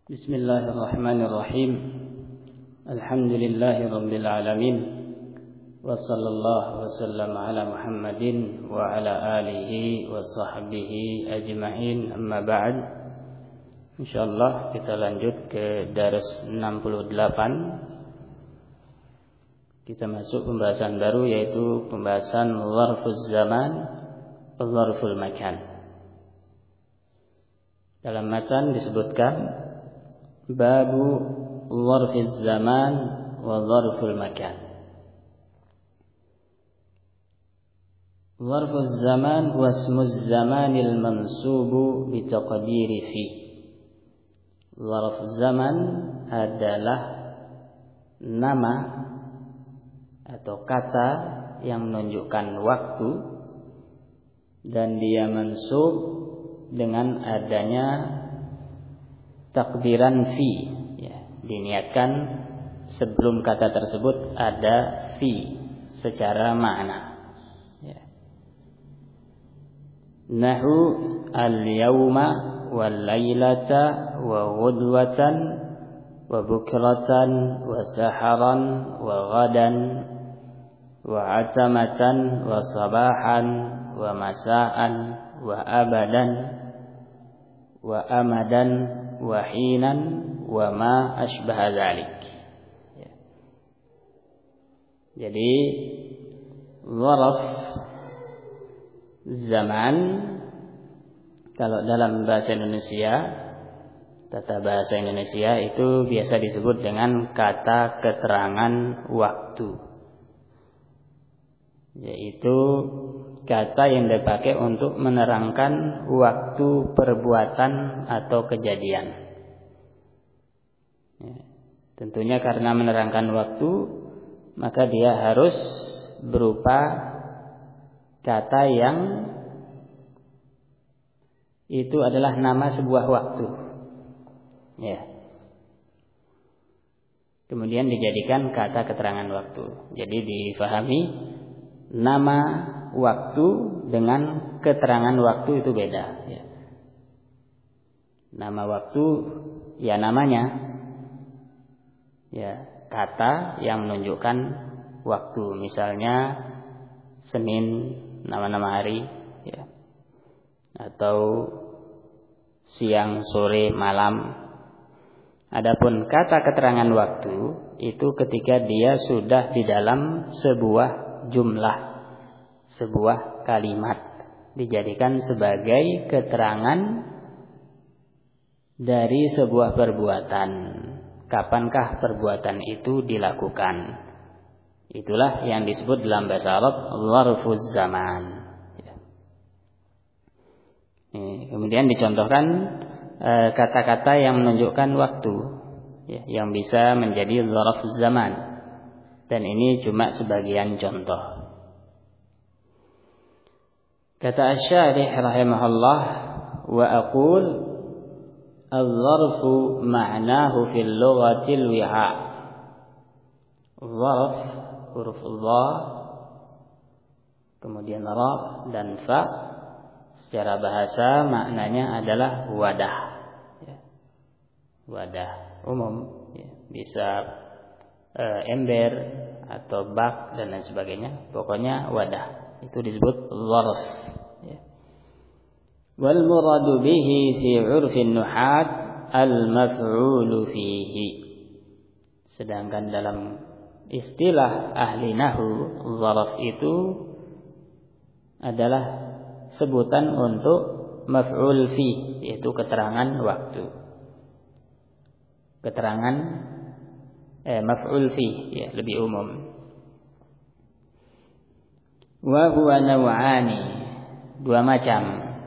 Bismillahirrahmanirrahim. Alhamdulillahi rabbil alamin. Wa sallallahu wa sallam ala Muhammadin wa ala alihi wa sahbihi ajma'in. Amma ba'd. Insyaallah kita lanjut ke dars 68. Kita masuk pembahasan baru, yaitu pembahasan zarfuz zaman wa zarful makan. Dalam matan disebutkan babu zarfiz zaman wa zarful makan. Zarfuz zaman wa ismuz zamanil mansubu bi taqdiri fi. Zarf zaman adalah nama atau kata yang menunjukkan waktu dan dia mansub dengan adanya takdiran fi, ya, diniatkan sebelum kata tersebut ada fi secara makna, ya. Nahu al-yawma wal laylata wa ghudwatan wa bukratan wa saharan wa ghadan wa atamatan wa sabahan wa masaan wa abadan wa amadan wahinan wa ma asbaha dzalik. Ya. Jadi zarf zaman kalau dalam bahasa Indonesia, tata bahasa Indonesia itu biasa disebut dengan kata keterangan waktu, yaitu kata yang dipakai untuk menerangkan waktu perbuatan atau kejadian. Ya, tentunya karena menerangkan waktu, maka dia harus berupa kata yang itu adalah nama sebuah waktu. Ya. Kemudian dijadikan kata keterangan waktu. Jadi difahami nama waktu dengan keterangan waktu itu beda, ya. Nama waktu ya namanya, ya, kata yang menunjukkan waktu. Misalnya Senin nama-nama hari, ya, atau siang, sore, malam. Adapun kata keterangan waktu itu ketika dia sudah di dalam sebuah jumlah, sebuah kalimat, dijadikan sebagai keterangan dari sebuah perbuatan. Kapankah perbuatan itu dilakukan? Itulah yang disebut dalam bahasa Arab zarfuz zaman. Kemudian dicontohkan kata-kata yang menunjukkan waktu, ya, yang bisa menjadi zarfuz zaman. Dan ini cuma sebagian contoh. Kata Asy-Syarih rahimahullah, wa aqul al-zarfu ma'nahu fil lughatil wiha. Zarf, huruf dha, kemudian ra dan fa, secara bahasa maknanya adalah wadah, ya. Wadah umum, ya. Bisa ember atau bak dan lain sebagainya. Pokoknya wadah. Itu disebut zarf, ya. Wal muradu bihi fi 'urfin nuhat al maf'ulu fihi. Sedangkan dalam istilah ahli nahwu, zarf itu adalah sebutan untuk maf'ul fi, yaitu keterangan waktu. Keterangan maf'ul fi, ya, lebih umum. Wa huwa naw'ani, dua macam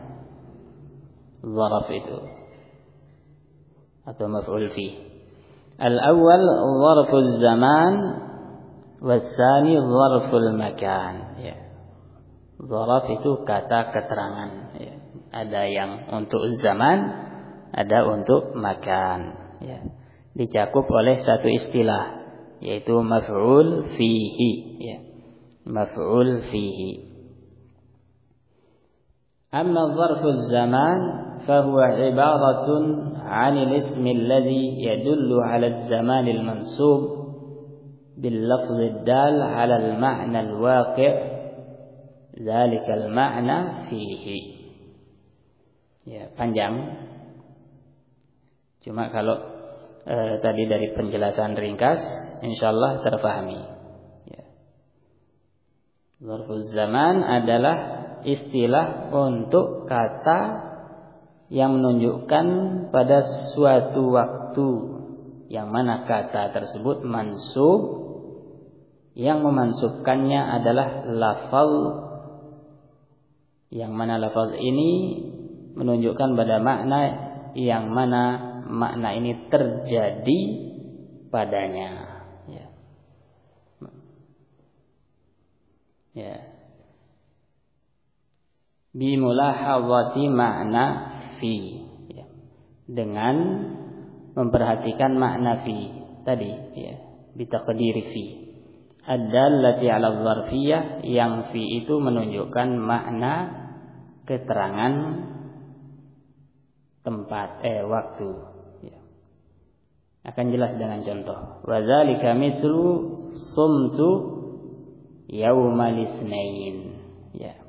zarf itu atau maf'ul fi. Al-awwal zarfuz zaman was-tsani zarful makan, ya. Zarf itu kata keterangan, ya. Ada yang untuk zaman, ada untuk makan, ya. Dicakup oleh satu istilah, yaitu maf'ul fihi, ya. Maf'ul fihi. Amma zarfuz zaman fahuwa ibaratun 'anil ismi alladhi yadullu 'ala az-zaman al-mansub bil lafz ad-dal 'ala al-ma'na al-waqi' dzalika al-ma'na fihi. Ya, panjang. Cuma kalau tadi dari penjelasan ringkas insyaallah terpahami. Ya. Zarfuz zaman adalah istilah untuk kata yang menunjukkan pada suatu waktu yang mana kata tersebut mansub, yang memansubkannya adalah lafal, yang mana lafal ini menunjukkan pada makna yang mana makna ini terjadi padanya. Ya. Ya. Bimulahadzati makna fi. Ya. Dengan memperhatikan makna fi tadi. Ya. Bitaqdiri fi. Ad-dallati 'ala dzarfiyah, yang fi itu menunjukkan makna keterangan tempat waktu. Ya. Akan jelas dengan contoh. Wa dzalika mithlu sumtu yaumal itsnain. Ya.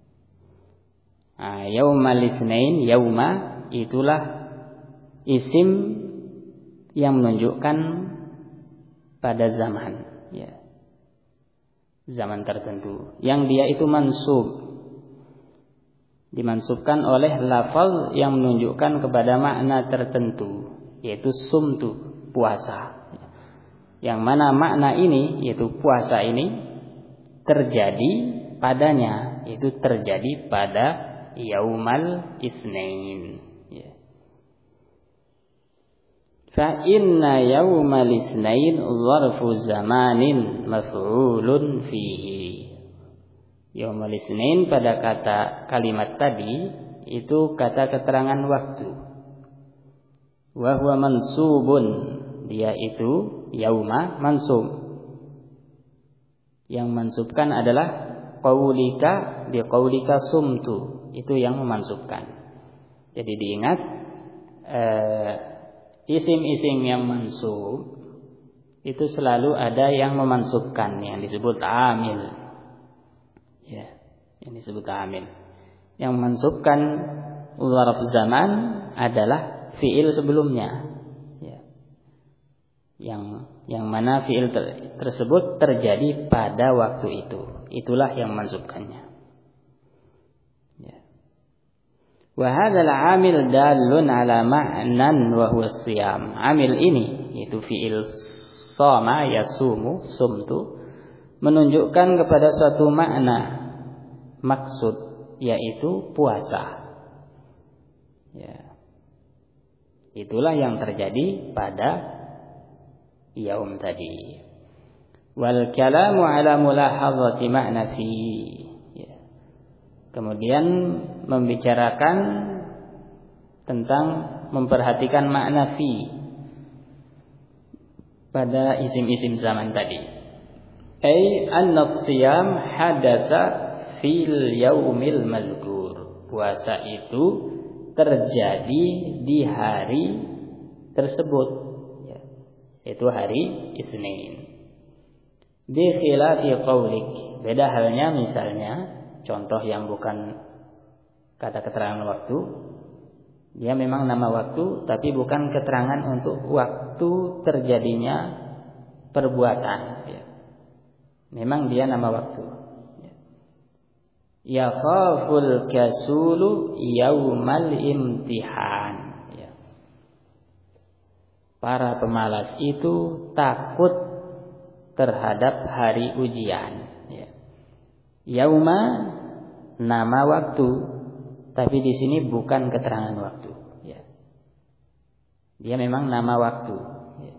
Yaumal itsnain, yauma itulah isim yang menunjukkan pada zaman, ya. Zaman tertentu yang dia itu mansub, dimansubkan oleh lafal yang menunjukkan kepada makna tertentu, yaitu sumtu, puasa. Yang mana makna ini, yaitu puasa ini terjadi padanya, yaitu terjadi pada yaumal itsnain. Fa inna yaumal itsnain zarfu zamanin maf'ulun fihi. Yaumul itsnain pada kata kalimat tadi itu kata keterangan waktu. Wa huwa mansubun, dia itu yauma mansub. Yang mansubkan adalah qaulika bi qaulika sumtu, itu yang memansubkan. Jadi diingat isim-isim yang mansub itu selalu ada yang memansubkan, yang disebut amil. Ya, yang disebut amil. Yang memansubkan zarf zaman adalah fiil sebelumnya. Ya. Yang mana fiil tersebut terjadi pada waktu itu. Itulah yang memansubkannya. Wa hadzal 'amil dalun 'ala ma'nan wa huwa shiyam. Amil ini yaitu fiil shama yasumu sumtu menunjukkan kepada suatu makna maksud, yaitu puasa. Ya. Itulah yang terjadi pada yaum tadi. Wal kalamu 'ala mulahadzati ma'na fi. Kemudian membicarakan tentang memperhatikan makna fi pada isim-isim zaman tadi. Ai anna shiyam hadatsa fil yaumil mazkur. Puasa itu terjadi di hari tersebut, ya. Itu hari Isnin. Bi khilafi qaulik. Beda halnya misalnya contoh yang bukan kata keterangan waktu, dia memang nama waktu tapi bukan keterangan untuk waktu terjadinya perbuatan, ya. Memang dia nama waktu. Ya khaful kasulu yaumal imtihan, ya. Para pemalas itu takut terhadap hari ujian, ya. Yauma nama waktu, tapi di sini bukan keterangan waktu, ya. Dia memang nama waktu, ya.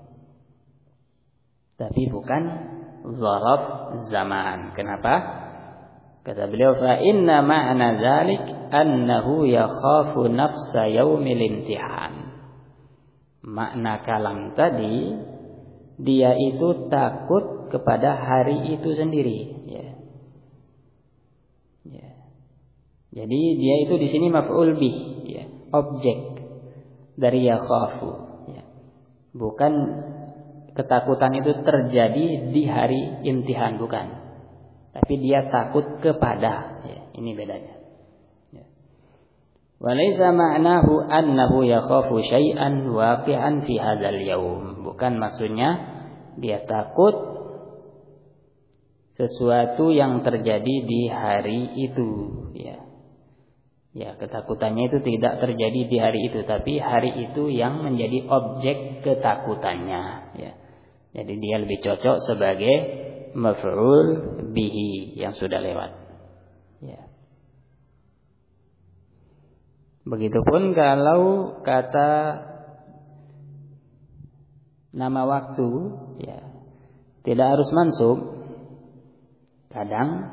Tapi bukan zaraf zaman. Kenapa? Kata beliau, fa inna ma'na dzalik annahu yakhafu nafsa yaumil imtihan. Makna kalam tadi, dia itu takut kepada hari itu sendiri, ya. Ya. Jadi dia itu di sini maf'ul bih, ya, objek dari yakhafu, ya. Bukan ketakutan itu terjadi di hari imtihan, bukan. Tapi dia takut kepada, ya. Ini bedanya. Ya. Walaysa ma'nahu annahu yakhafu syai'an waqi'an fi hadzal yaum. Bukan maksudnya dia takut sesuatu yang terjadi di hari itu, ya. Ya, ketakutannya itu tidak terjadi di hari itu, tapi hari itu yang menjadi objek ketakutannya, ya. Jadi dia lebih cocok sebagai maf'ul bihi yang sudah lewat, ya. Begitupun kalau kata nama waktu, ya, tidak harus mansub. Kadang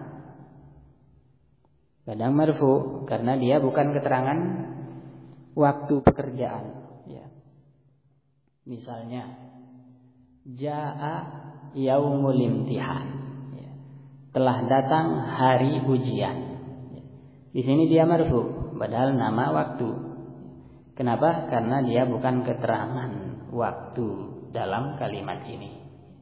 marfu karena dia bukan keterangan waktu pekerjaan, ya. Misalnya jaa yaumul imtihan, ya. Telah datang hari ujian, ya. Di sini dia marfu padahal nama waktu. Kenapa? Karena dia bukan keterangan waktu dalam kalimat ini.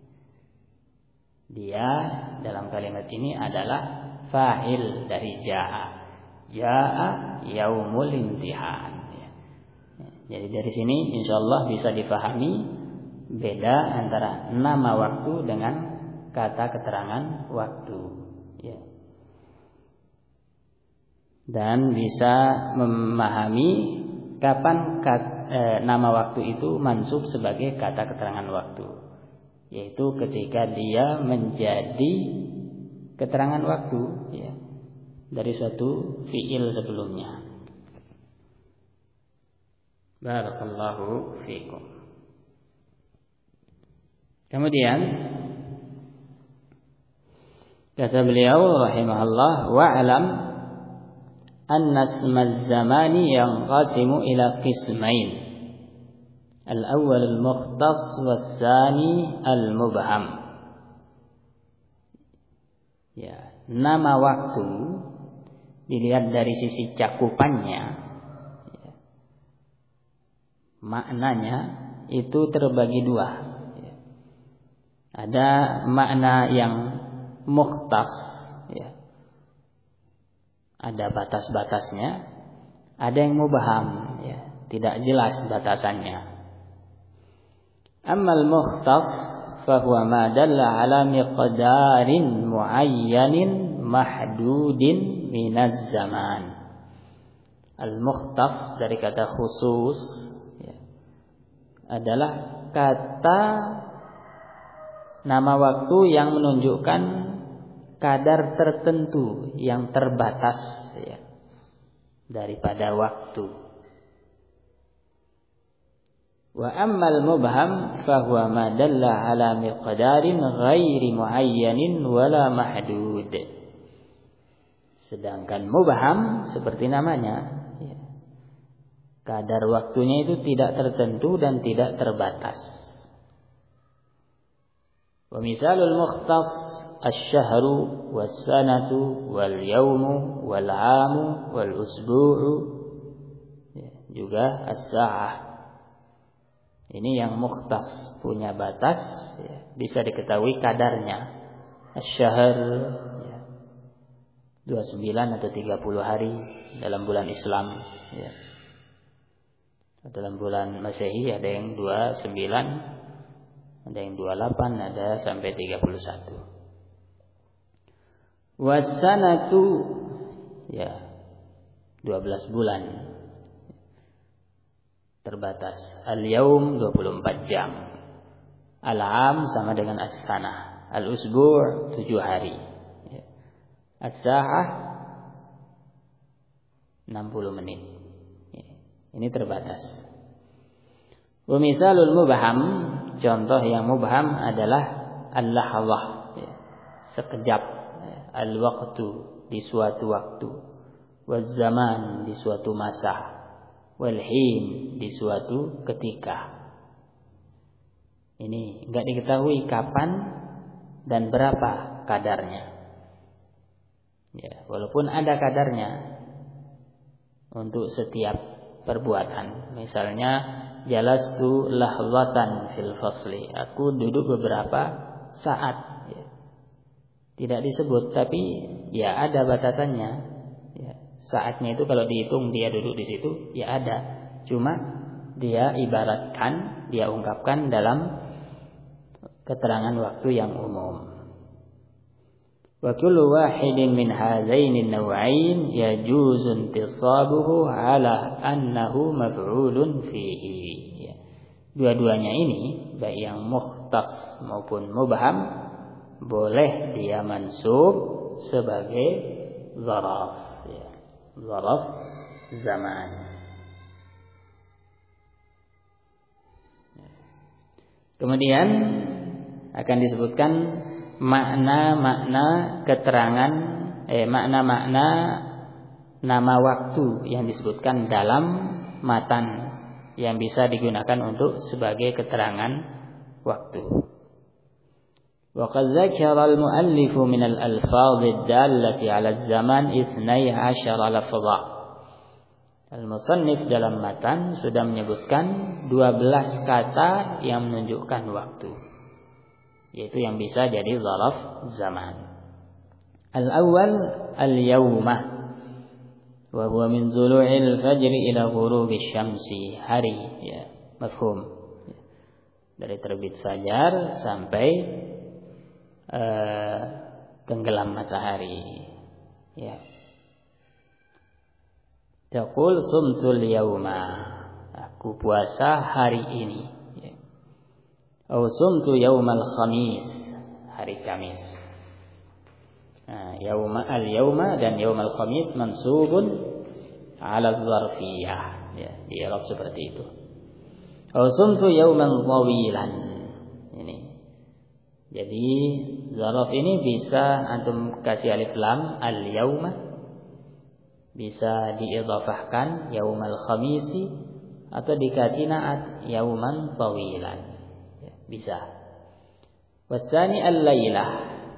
Dia dalam kalimat ini adalah fa'il dari jaa. Jaa yaumul imtihan, ya. Jadi dari sini insyaallah bisa difahami beda antara nama waktu dengan kata keterangan waktu, ya. Dan bisa memahami kapan nama waktu itu mansub sebagai kata keterangan waktu, yaitu ketika dia menjadi keterangan waktu, ya, dari suatu fi'il sebelumnya. Barakallahu fiikum. Kemudian kata beliau rahimahullah, wa'lam anna ismaz zamani yanqasimu ila qismain. Al-awwal al-mukhtas was-tsani al-mubham. Ya, nama waktu dilihat dari sisi cakupannya, ya, maknanya itu terbagi dua, ya. Ada makna yang mukhtas, ya, ada batas-batasnya. Ada yang mubham, ya, tidak jelas batasannya. Ammal mukhtas fahuwa ma dalla ala miqdarin muayyanin mahdudin minaz zaman. Al-mukhtas dari kata khusus, ya, adalah kata nama waktu yang menunjukkan kadar tertentu yang terbatas, ya, daripada waktu. Wa ammal mubham fahuwa ma dalla ala miqdarin ghairi muayyanin wala mahdud. Sedangkan mubham seperti namanya, ya, kadar waktunya itu tidak tertentu dan tidak terbatas. Wa misalul mukhtas asy-syahru was-sanatu wal yawmu wal 'amu wal usbu'u, ya, juga as-sa'ah. Ini yang mukhtas, punya batas, ya, bisa diketahui kadarnya. Asy-syahr, ya, 29 atau 30 hari dalam bulan Islam, ya. Dalam bulan Masehi ada yang 29, ada yang 28, ada sampai 31. Was-sanatu, ya, 12 bulan. Terbatas. Al-yaum 24 jam. Al-am sama dengan as-sanah. Al-usbu' 7 hari. As-sa'ah 60 menit. Ini terbatas. Wa misalul mubham, contoh yang mubham adalah al-lahzah, sekejap, al-waqtu di suatu waktu, waz-zaman di suatu masa, wal-hin di suatu ketika. Ini enggak diketahui kapan dan berapa kadarnya. Ya, walaupun ada kadarnya untuk setiap perbuatan. Misalnya jalastu lahzatan fil fasli, aku duduk beberapa saat, ya. Tidak disebut, tapi ya ada batasannya, ya. Saatnya itu kalau dihitung dia duduk di situ, ya ada. Cuma dia ibaratkan, dia ungkapkan dalam keterangan waktu yang umum. Wa kullu wahidin min hadzaini an-naw'ain yajuzu intisabuhu ala annahu maf'ulun fihi. Dua-duanya ini, baik yang mukhtas maupun mubham, boleh dia mansub sebagai zaraf, ya. Zaraf zaman. Kemudian akan disebutkan makna-makna keterangan, makna-makna nama waktu yang disebutkan dalam matan yang bisa digunakan untuk sebagai keterangan waktu. Wa qad dzakara al-mu'allif min al-alfaz ad-dallati 'ala az-zaman 12 lafza. Al-musannif dalam matan sudah menyebutkan 12 kata yang menunjukkan waktu, yaitu yang bisa jadi zaraf zaman. Al-awwal al-yawma wa huwa min dhulu'il fajri ila ghurubi syamsi, hari, ya, mafhum. Dari terbit fajar sampai tenggelam matahari, ya. Taqul sumtul yawma, aku puasa hari ini, ya. Aw sumtu yaumal khamis, hari Kamis. Nah, al-yauma dan yaumal khamis mansubun 'ala dzarfiyah, ya, di i'rab seperti itu. Aw sumtu yauman tawilan. Ini. Jadi zaraf ini bisa antum kasih alif lam al-yauma, bisa diidhafahkan yaumal khamisi, atau dikasih na'at yauman tawilan. Bisa. Wasani al-lailah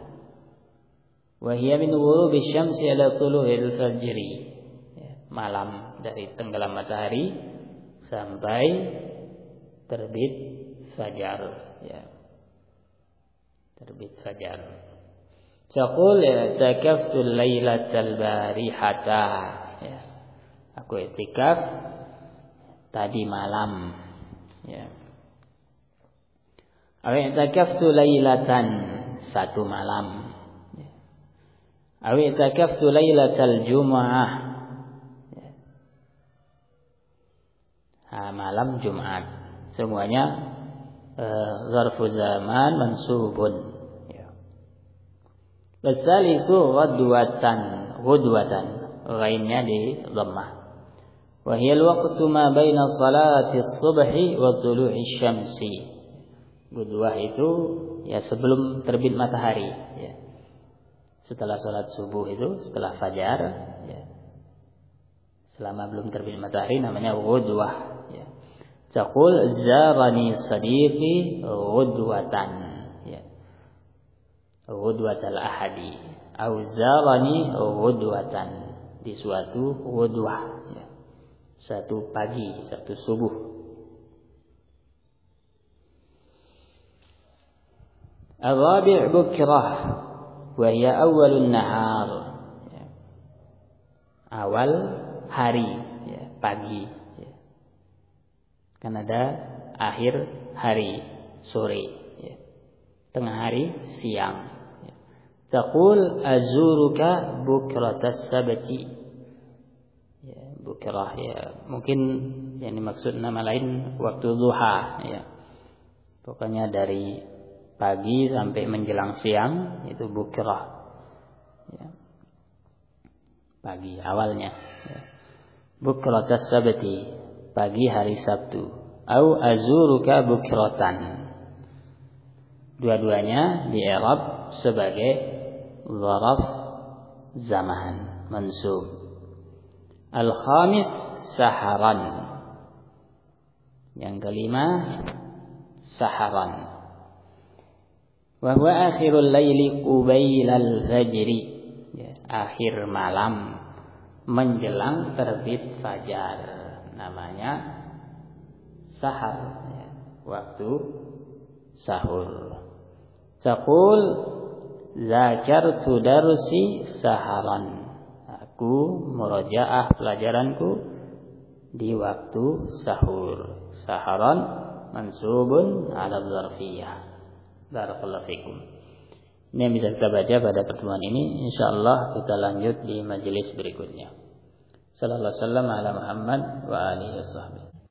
wa hiya min ghurubi syamsi ila tulu'il fajri, malam dari tenggelam matahari sampai terbit fajar, ya. Terbit fajar. Taqul i'takaftu al-lailatal barihata, ya. Aku i'tikaf tadi malam, ya. I'takaftu lailatan, satu malam. I'takaftu lailatal jumu'ah, malam Jumat. Semuanya zarfu zaman mansubun, ya. Wasalisu ghudwatan, ghainnya di dhammah. Wa hiya al-waqtu ma baina salati as-subhi wa tulu'i syamsi. Ghudwah itu ya sebelum terbit matahari, ya. Setelah salat subuh itu, setelah fajar, ya. Selama belum terbit matahari namanya ghudwah, ya. Taqul zarani sadiqi ghudwatan, ya. Ghudwatal ahadi, au zarani ghudwatan, di suatu ghudwah, ya. Satu pagi, satu subuh. Al-rabi' bukrah wa hiya awwalun nahar, ya. Awal hari, ya, pagi, ya. Kan ada akhir hari, sore, ya. Tengah hari, siang, ya. Taqul azuruka bukratas sabti, ya. Bukrah, ya, mungkin yang dimaksud nama lain waktu duha, ya. Pokoknya dari pagi sampai menjelang siang itu bukrah, ya. Pagi awalnya, ya. Bukratas sabti, pagi hari Sabtu. Au azuruka bukratan, dua-duanya di i'rab sebagai zaraf zaman mansub. Al-khamis saharan, yang kelima saharan. Wa huwa akhirul laili qubailal fajri, ya, akhir malam menjelang terbit fajar. namanya sahar, ya, waktu sahur. Taqul zakartu darsi saharan. Aku murajaah pelajaranku di waktu sahur. Saharan mansubun ala dzarfiyah. Barakallahu fikum. Ini yang bisa kita baca pada pertemuan ini. Insyaallah kita lanjut di majelis berikutnya. Sallallahu alaihi wasallam ala Muhammad wa alihi wasallam.